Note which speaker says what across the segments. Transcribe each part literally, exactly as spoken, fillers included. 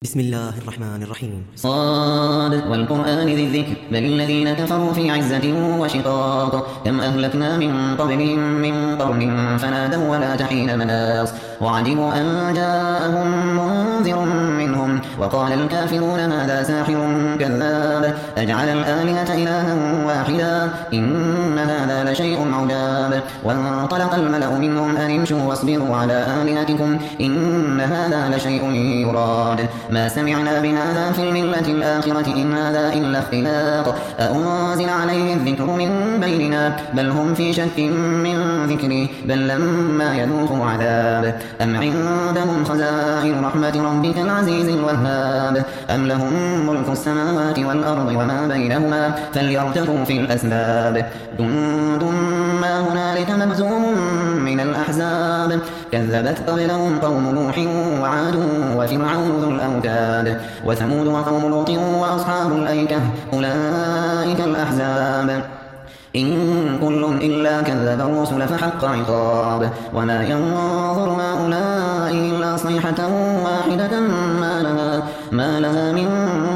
Speaker 1: بسم الله الرحمن الرحيم.
Speaker 2: صاد والقرآن ذي الذكر بل الذين كفروا في عزة وشقاق كم أهلكنا من قبلهم من قرن فنادوا ولا تحين مناص وعجبوا أن جاءهم منذر منهم وقال الكافرون هذا ساحر كذاب أجعل الآلهة إلها واحدا إن هذا لشيء عجاب وانطلق الملأ منهم أن امشوا واصبروا على آلهتكم إن هذا لشيء يراد ما سمعنا بهذا في الملة الآخرة إن هذا إلا اختلاق أأنزل عليه الذكر من بيننا بل هم في شك من ذكري بل لما يذوقوا عذاب أم عندهم خزائن رحمة ربك العزيز الوهاب أم لهم ملك السماوات والأرض وما بينهما فليرتقوا في الأسباب جند ما هنالك مهزوم من الأحزاب كذبت قبلهم قوم نوح وعاد وفرعون ذو الأوتاد وثمود وقوم لوط وأصحاب الأيكة أولئك الأحزاب إن كل إلا كذب الرسل فحق عقاب وما ينظر هؤلاء إلا صيحة واحدة ما لها, ما لها من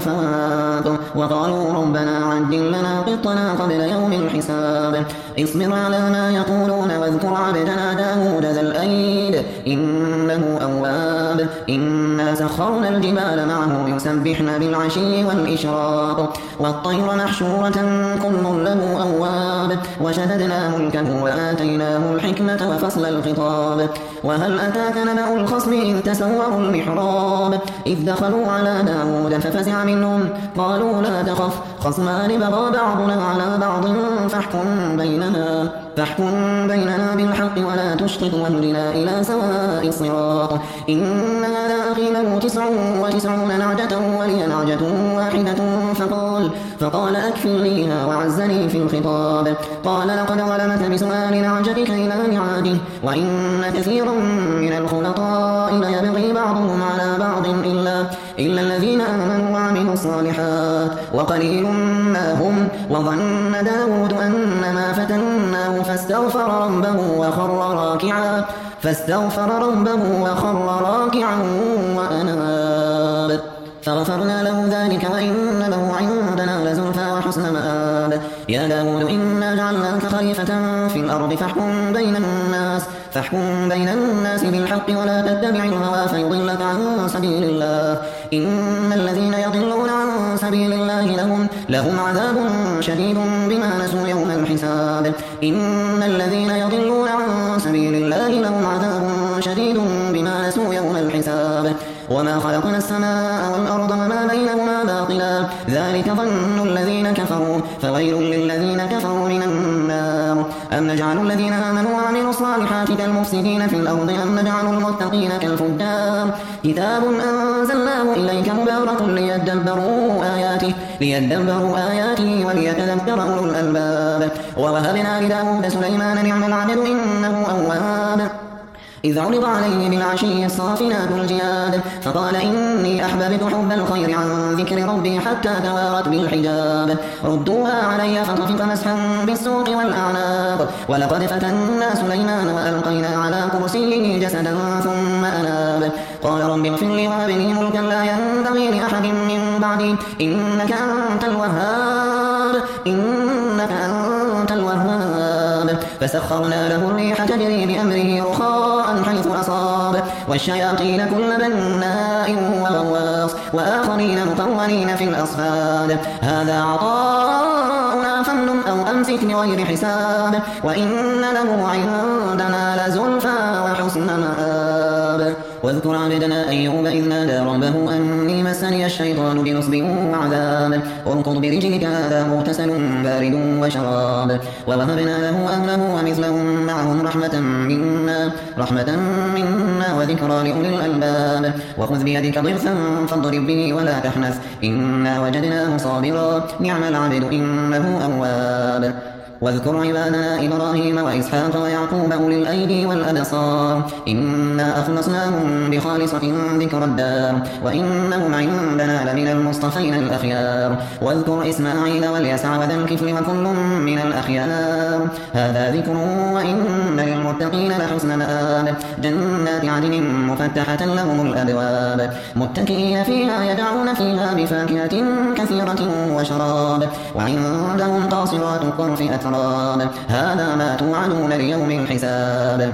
Speaker 2: فواق وقالوا ربنا عجل لنا قطنا قبل يوم الحساب اصبر على ما يقولون واذكر عبدنا داود ذا الأيد إنه أواب إنا سخرنا الجبال معه يسبحن بالعشي والإشراق والطير محشورة كل له أواب وشددنا ملكه وآتيناه الحكمة وفصل الخطاب وهل أتاك نبأ الخصم إذ تسوروا المحراب إذ دخلوا على داود ففزع منهم قالوا لا تخف خصمان بغى بعضنا على بعض فاحكم بيننا فاحكم بيننا بالحق ولا تشطط واهدنا إلى سواء الصراط إن هذا أخي له تسع وتسعون نعجة ولي نعجة واحدة فقال فقال أكفلنيها وعزني في الخطاب قال لقد ظلمك بسؤال نعجتك إلى نعاجه وإن كثيرا من الخلطاء ليبغي بعضهم على بعض إلا, إلا الذين آمنوا وعملوا الصالحات وقليل ما هم وظن داود أن ما فتناه فاستغفر ربه وخر راكعا فاستغفر ربه وخر راكعا وأناب فغفرنا له ذلك وإن له عندنا لزلفى وحسن مآب يا داود إنا جعلناك خليفة في الأرض فاحكم بين الناس فاحكم بين الناس بالحق ولا تتبع الهوى فيضلك عن سبيل الله إن الذين يضلون عن سبيل الله لهم, لهم عذاب شديد بما نسوا يوم الحساب إن الذين يضلون عن سبيل الله لهم عذاب شديد بما نسوا يوم الحساب وما خلقنا السماء والأرض وما بينهما باطلا ذلك ظن الذين كفروا فويل للذين كفروا من النار أم نجعل الذين آمنوا وعملوا الصالحات كالمفسدين في الأرض أم نجعل المتقين كالفجار كتاب أنزلناه إليك مبارك ليدبروا آياته ليدبروا آياته وليتذكر أولو الألباب ووهبنا لداود سليمان نعم العبد إنه أواب إذ عرض عليه بالعشي الصافنات الجياد فقال إني أحببت حب الخير عن ذكر ربي حتى توارت بالحجاب ردوها علي فطفق مسحا بالسوق والأعناق ولقد فتنا سليمان وألقينا على كرسيه جسدا ثم أناب قال رب اغفر لي وهب لي ملكا لا ينبغي لأحد من بعدي إنك أنت الوهاب إنك أنت الوهاب فسخرنا له الريح تجري بأمره رخاء حيث أصاب والشياطين كل بناء وغواص وآخرين مقرنين في الأصفاد هذا عطاؤنا فامنن أو أمسك بغير حساب وإن له عندنا لزلفى وحسن مآب واذكر عبدنا أيوب إذ نادى ربه أني مسني الشيطان بنصب وعذاب اركض برجلك هذا مغتسل بارد وشراب ووهبنا له أهله ومثلهم معهم رحمة منا رحمة منا وذكرى لأولي الألباب وخذ بيدك ضغثا فاضرب به ولا تحنث إنا وجدناه صابرا نعم العبد إنه أواب واذكر عبادنا إبراهيم وإسحاق ويعقوب أولي الأيدي والأبصار إنا أخلصناهم بخالصة ذكر الدار وإنهم عندنا لمن المصطفين الأخيار واذكر إسماعيل واليسع وذا الكفل وكل من الأخيار هذا ذكر وإن للمتقين لحسن مآب جنات عدن مفتحة لهم الأبواب متكئين فيها يدعون فيها بفاكهة كثيرة وشراب وعندهم قاصرات الطرف أتراب هذا ما توعدون ليوم الحساب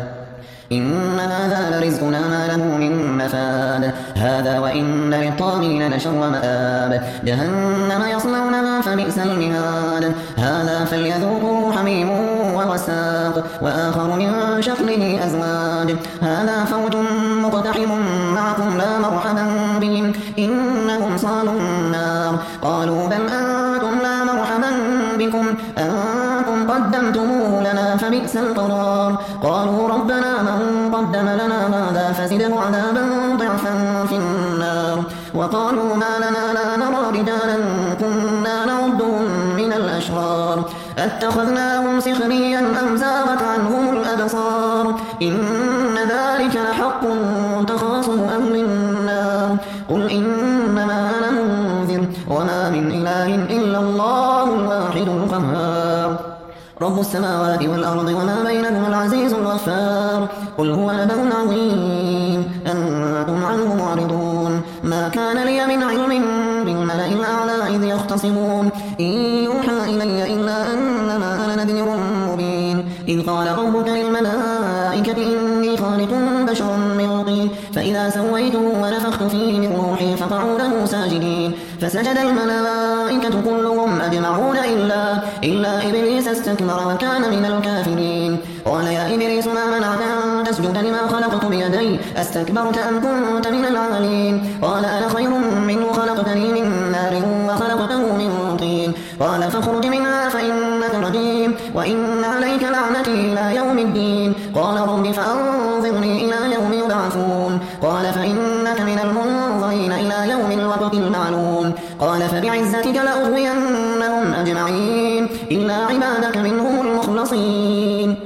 Speaker 2: إن هذا لرزقنا ما له من نفاد هذا وإن للطاغين لشر مآب جهنم يصلونها فبئس المهاد هذا فليذوقوا حميم وغساق وآخر من شكله أزواج هذا فوج مقتحم معكم لا مرحبا بهم إنهم صالوا النار قالوا بل أنتم لا مرحبا بكم أنتم قدمتموه لنا فبئس القرار قالوا ربنا من قدم لنا هذا فزده عذابا ضعفا في النار وقالوا ما لنا لا نرى رجالا كنا نعدهم من الأشرار اتخذناهم سخريا أم زاغت عنهم الأبصار إن ذلك لحق تخاصم أهل النار قل إنما أنا منذر وما من إله إلا الله الواحد القهار رب السماوات والأرض وما بينهما العزيز الغفار قل هو نبأ عظيم أنتم عنه معرضون ما كان لي من علم بالملأ الأعلى إذ يختصمون إن يوحى إلي إلا أنما أنا نذير مبين إذ قال ربك للملائكة إني خالق بشرا من طين فإذا سويته ونفخت فيه من روحي فقعوا له ساجدين فسجد الملائكة كلهم أجمعون إلا, إلا إبليس استكبر وكان من الكافرين قال يا إبليس ما منعك أن تسجد لما خلقت بيدي أستكبرت أم كنت من العالين قال أنا خير منه خلقتني من نار وخلقته من طين قال فاخرج منها فإنك رجيم وإن عليك لعنتي إلى يوم الدين قال رب فأنظرني إلى يوم يبعثون قال فإنك من المنظرين إلى يوم الوقت المعلوم قال فبعزتك لأغوينهم أجمعين إلا عبادك منهم المخلصين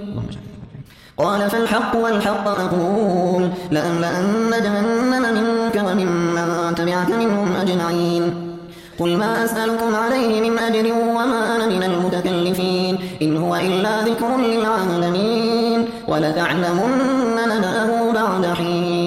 Speaker 2: قال فالحق والحق أقول لأملأن جهنم منك وممن تبعك منهم أجمعين قل ما أسألكم عليه من أجر وما أنا من المتكلفين إن هو إلا ذكر للعالمين ولتعلمن نبأه بعد حين